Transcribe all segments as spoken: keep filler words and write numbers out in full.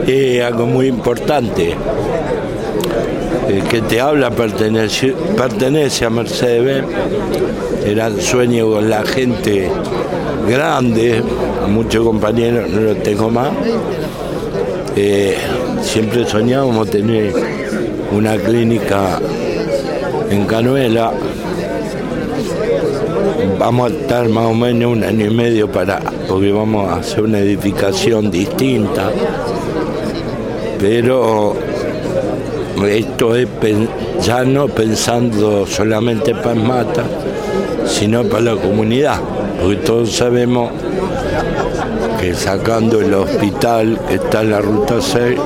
Es algo muy importante. El que te habla pertenece, pertenece a Mercedes-Benz. Era el sueño con la gente grande, muchos compañeros no lo tengo más. Eh, siempre soñábamos tener una clínica en Canuela. Vamos a estar más o menos un año y medio para, porque vamos a hacer una edificación distinta. Pero esto es ya no pensando solamente para Mata, sino para la comunidad, porque todos sabemos que sacando el hospital que está en la ruta seis,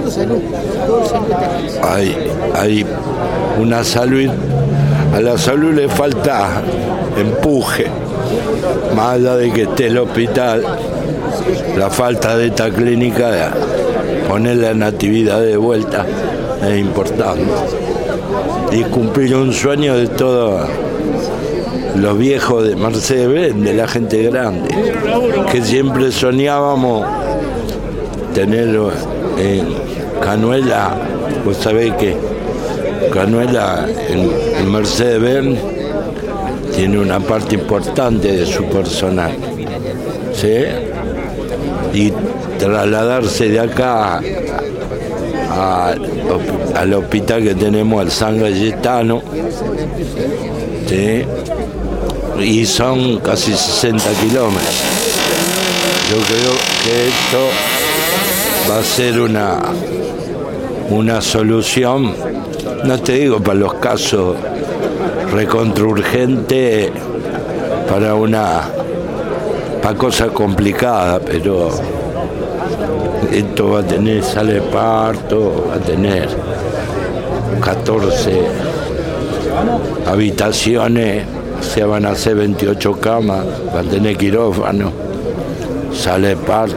hay, hay una salud, a la salud le falta empuje, más allá de que esté el hospital, la falta de esta clínica, de poner la natividad de vuelta es importante. Y cumplir un sueño de todos los viejos de Mercedes-Benz, de la gente grande, que siempre soñábamos tenerlo en Canuela. Vos sabés que Canuela en, en Mercedes-Benz tiene una parte importante de su personal, ¿sí? Y trasladarse de acá a, al hospital que tenemos, al San Cayetano, ¿sí? Y son casi sesenta kilómetros. Yo creo que esto va a ser una, una solución, no te digo para los casos recontraurgentes, para una para cosas complicadas, pero esto va a tener sala de parto, va a tener catorce habitaciones, o sea, van a ser veintiocho camas, va a tener quirófano, sala de parto,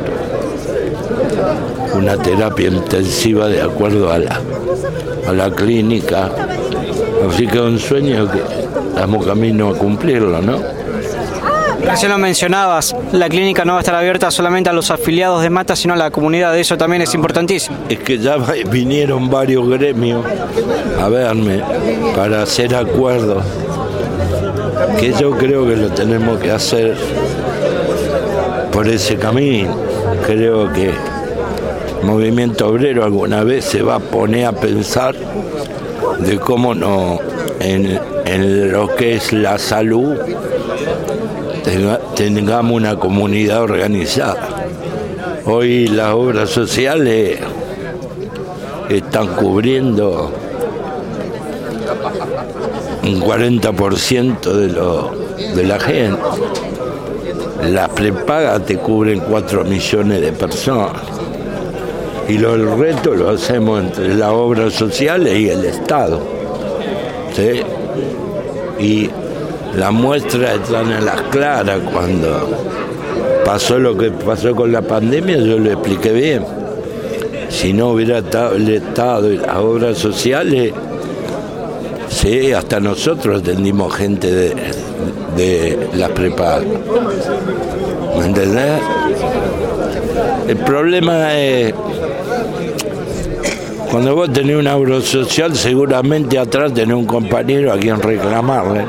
una terapia intensiva de acuerdo a la, a la clínica. Así que es un sueño que estamos camino a cumplirlo, ¿no? Recién lo mencionabas, la clínica no va a estar abierta solamente a los afiliados de Mata, sino a la comunidad. Eso también es importantísimo. Es que ya vinieron varios gremios a verme para hacer acuerdos, que yo creo que lo tenemos que hacer por ese camino. Creo que el movimiento obrero alguna vez se va a poner a pensar de cómo no, en, en lo que es la salud, tenga, tengamos una comunidad organizada. Hoy las obras sociales están cubriendo un cuarenta por ciento de, lo, de la gente. Las prepagas te cubren cuatro millones de personas. Y lo, el resto lo hacemos entre las obras sociales y el Estado, ¿sí? Y la muestra están en las claras. Cuando pasó lo que pasó con la pandemia, yo lo expliqué bien. Si no hubiera estado el Estado y las obras sociales, sí, hasta nosotros atendimos gente de, de las prepagas. ¿Me entendés? El problema es, cuando vos tenés una obra social, seguramente atrás tenés un compañero a quien reclamarle.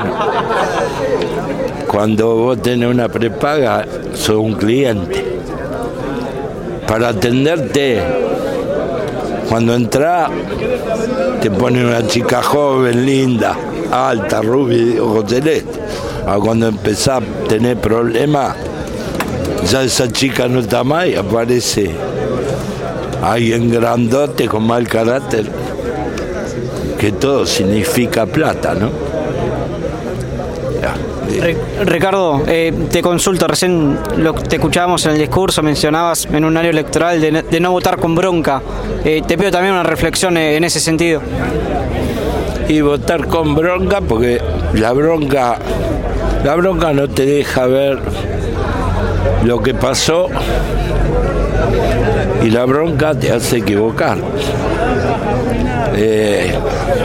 Cuando vos tenés una prepaga, sos un cliente. Para atenderte, cuando entrás, te ponen una chica joven, linda, alta, rubia, ojos celestes. Ahora cuando empezás a tener problemas, ya esa chica no está más y aparece alguien grandote con mal carácter, que todo significa plata, ¿no? Ya. Ricardo, eh, te consulto, recién lo, te escuchábamos en el discurso, mencionabas en un año electoral de, de no votar con bronca. Eh, te pido también una reflexión en ese sentido. Y votar con bronca, porque la bronca, la bronca no te deja ver lo que pasó, y la bronca te hace equivocar. Eh,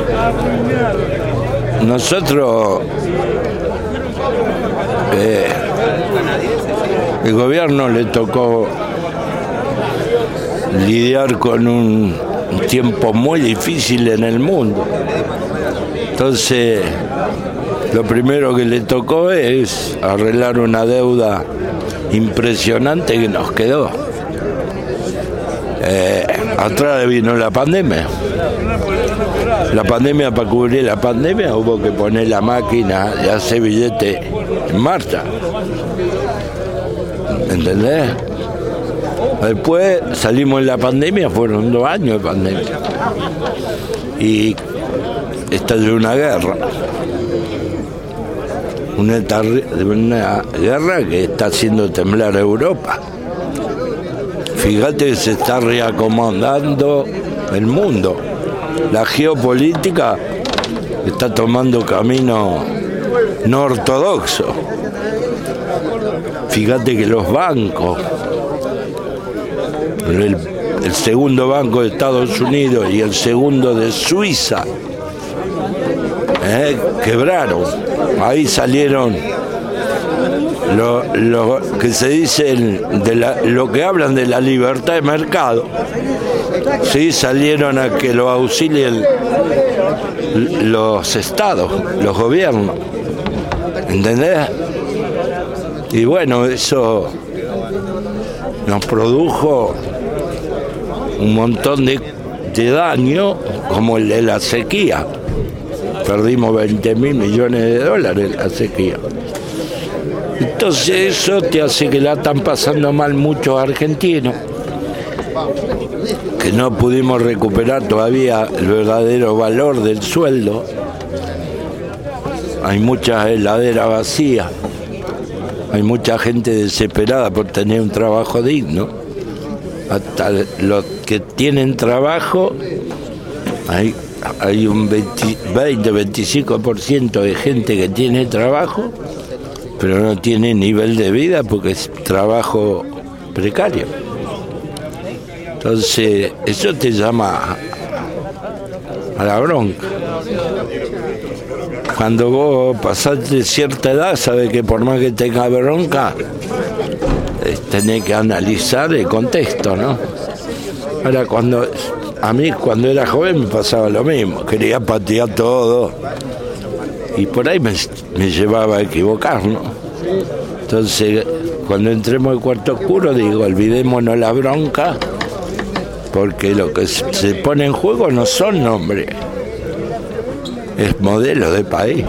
nosotros, eh, el gobierno le tocó lidiar con un tiempo muy difícil en el mundo. Entonces, lo primero que le tocó es arreglar una deuda impresionante que nos quedó. Eh, atrás vino la pandemia. La pandemia, para cubrir la pandemia, hubo que poner la máquina de hacer billete en marcha. ¿Entendés? Después salimos de la pandemia, fueron dos años de pandemia. Y estalló una guerra. Una, una guerra que está haciendo temblar a Europa. Fíjate que se está reacomodando el mundo. La geopolítica está tomando camino no ortodoxo. Fíjate que los bancos, el, el segundo banco de Estados Unidos y el segundo de Suiza, eh, quebraron. Ahí salieron lo, lo que se dice de la, lo que hablan de la libertad de mercado. Sí, salieron a que lo auxilien los estados, los gobiernos. ¿Entendés? Y bueno, eso nos produjo un montón de, de daño, como el de la sequía. Perdimos veinte mil millones de dólares en la sequía. Entonces eso te hace que la están pasando mal muchos argentinos, que no pudimos recuperar todavía el verdadero valor del sueldo. Hay muchas heladeras vacías, hay mucha gente desesperada por tener un trabajo digno. Hasta los que tienen trabajo, hay, hay un veinte a veinticinco por ciento de gente que tiene trabajo, pero no tiene nivel de vida porque es trabajo precario. Entonces, eso te llama a la bronca. Cuando vos pasaste cierta edad, sabes que por más que tengas bronca, tenés que analizar el contexto, ¿no? Ahora, cuando a mí cuando era joven me pasaba lo mismo, quería patear todo y por ahí me, me llevaba a equivocar, ¿no? Entonces, cuando entremos al cuarto oscuro, digo, olvidémonos la bronca, porque lo que se pone en juego no son nombres, es modelo de país.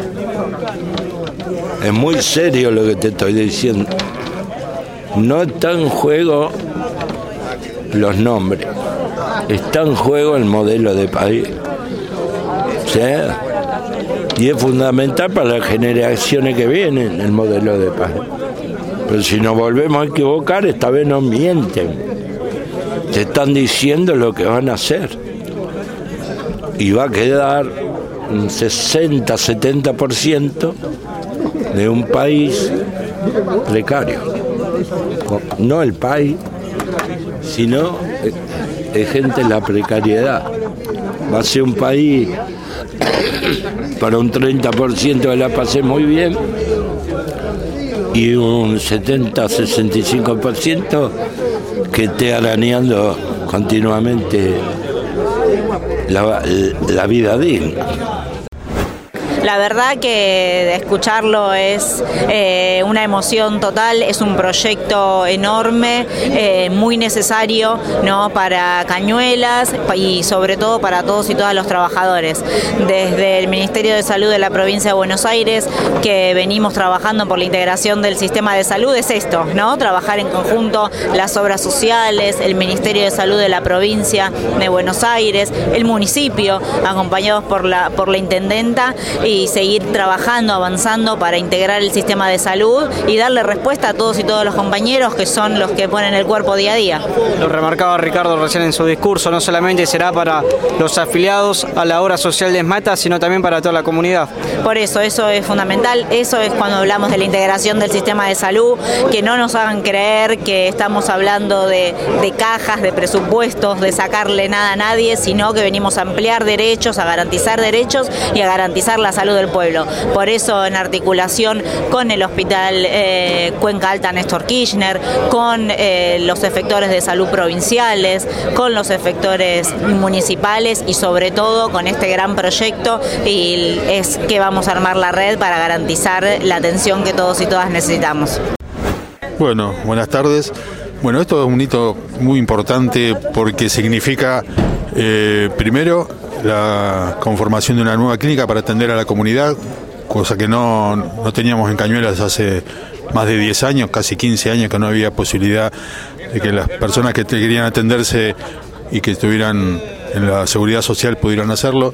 Es muy serio lo que te estoy diciendo. No está en juego los nombres, está en juego el modelo de país. ¿Sí? Y es fundamental para las generaciones que vienen el modelo de país. Pero si nos volvemos a equivocar, esta vez nos mienten. Te están diciendo lo que van a hacer. Y va a quedar un sesenta a setenta por ciento de un país precario. No el país, sino de gente en la precariedad. Va a ser un país para un treinta por ciento que la pase muy bien y un setenta a sesenta y cinco por ciento que esté arañando continuamente la, la vida digna. La verdad que de escucharlo es eh, una emoción total, es un proyecto enorme, eh, muy necesario, ¿no?, para Cañuelas y sobre todo para todos y todas los trabajadores. Desde el Ministerio de Salud de la Provincia de Buenos Aires, que venimos trabajando por la integración del sistema de salud, es esto, ¿no?, trabajar en conjunto las obras sociales, el Ministerio de Salud de la Provincia de Buenos Aires, el municipio, acompañados por la, por la intendenta, y seguir trabajando, avanzando para integrar el sistema de salud y darle respuesta a todos y todos los compañeros que son los que ponen el cuerpo día a día. Lo remarcaba Ricardo recién en su discurso, no solamente será para los afiliados a la obra social de ESMATA, sino también para toda la comunidad. Por eso, eso es fundamental, eso es cuando hablamos de la integración del sistema de salud, que no nos hagan creer que estamos hablando de, de cajas, de presupuestos, de sacarle nada a nadie, sino que venimos a ampliar derechos, a garantizar derechos y a garantizar la salud salud del pueblo. Por eso, en articulación con el Hospital eh, Cuenca Alta Néstor Kirchner, con eh, los efectores de salud provinciales, con los efectores municipales y sobre todo con este gran proyecto, y es que vamos a armar la red para garantizar la atención que todos y todas necesitamos. Bueno, buenas tardes. Bueno, esto es un hito muy importante porque significa, eh, primero, la conformación de una nueva clínica para atender a la comunidad, cosa que no, no teníamos en Cañuelas hace más de diez años, casi quince años, que no había posibilidad de que las personas que querían atenderse y que estuvieran en la seguridad social pudieran hacerlo.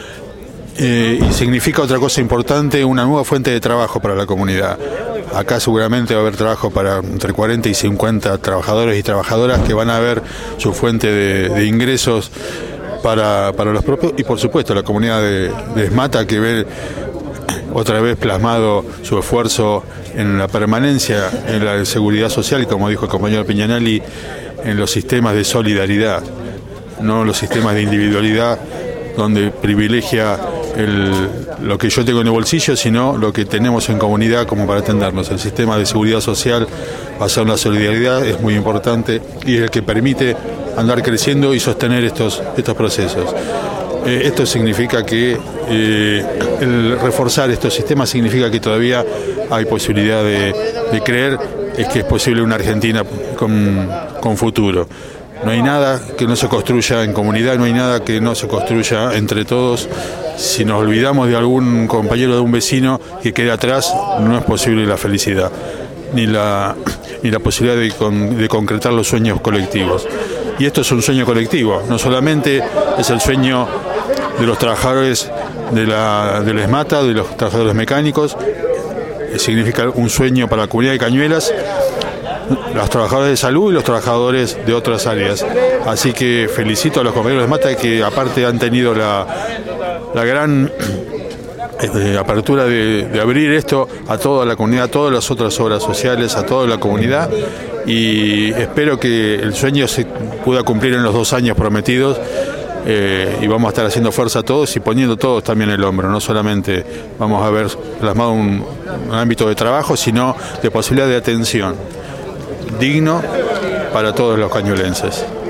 Eh, y significa otra cosa importante, una nueva fuente de trabajo para la comunidad. Acá seguramente va a haber trabajo para entre cuarenta y cincuenta trabajadores y trabajadoras que van a ver su fuente de, de ingresos para, para los propios, y por supuesto la comunidad de, de Esmata, que ve otra vez plasmado su esfuerzo en la permanencia en la seguridad social y, como dijo el compañero Piñanelli, en los sistemas de solidaridad, no los sistemas de individualidad donde privilegia el, lo que yo tengo en el bolsillo, sino lo que tenemos en comunidad como para atendernos. El sistema de seguridad social basado en la solidaridad es muy importante y es el que permite andar creciendo y sostener estos, estos procesos. Eh, esto significa que eh, el reforzar estos sistemas significa que todavía hay posibilidad de, de creer es que es posible una Argentina con, con futuro. No hay nada que no se construya en comunidad, no hay nada que no se construya entre todos. Si nos olvidamos de algún compañero, de un vecino que quede atrás, no es posible la felicidad, ni la, ni la posibilidad de, con, de concretar los sueños colectivos. Y esto es un sueño colectivo, no solamente es el sueño de los trabajadores de la, de la Esmata, de los trabajadores mecánicos, significa un sueño para la comunidad de Cañuelas, los trabajadores de salud y los trabajadores de otras áreas. Así que felicito a los compañeros de Esmata que aparte han tenido la, la gran eh, apertura de, de abrir esto a toda la comunidad, a todas las otras obras sociales, a toda la comunidad, y espero que el sueño se pueda cumplir en los dos años prometidos. Eh, y vamos a estar haciendo fuerza a todos y poniendo todos también el hombro. No solamente vamos a ver plasmado un, un ámbito de trabajo, sino de posibilidad de atención digno para todos los cañuelenses.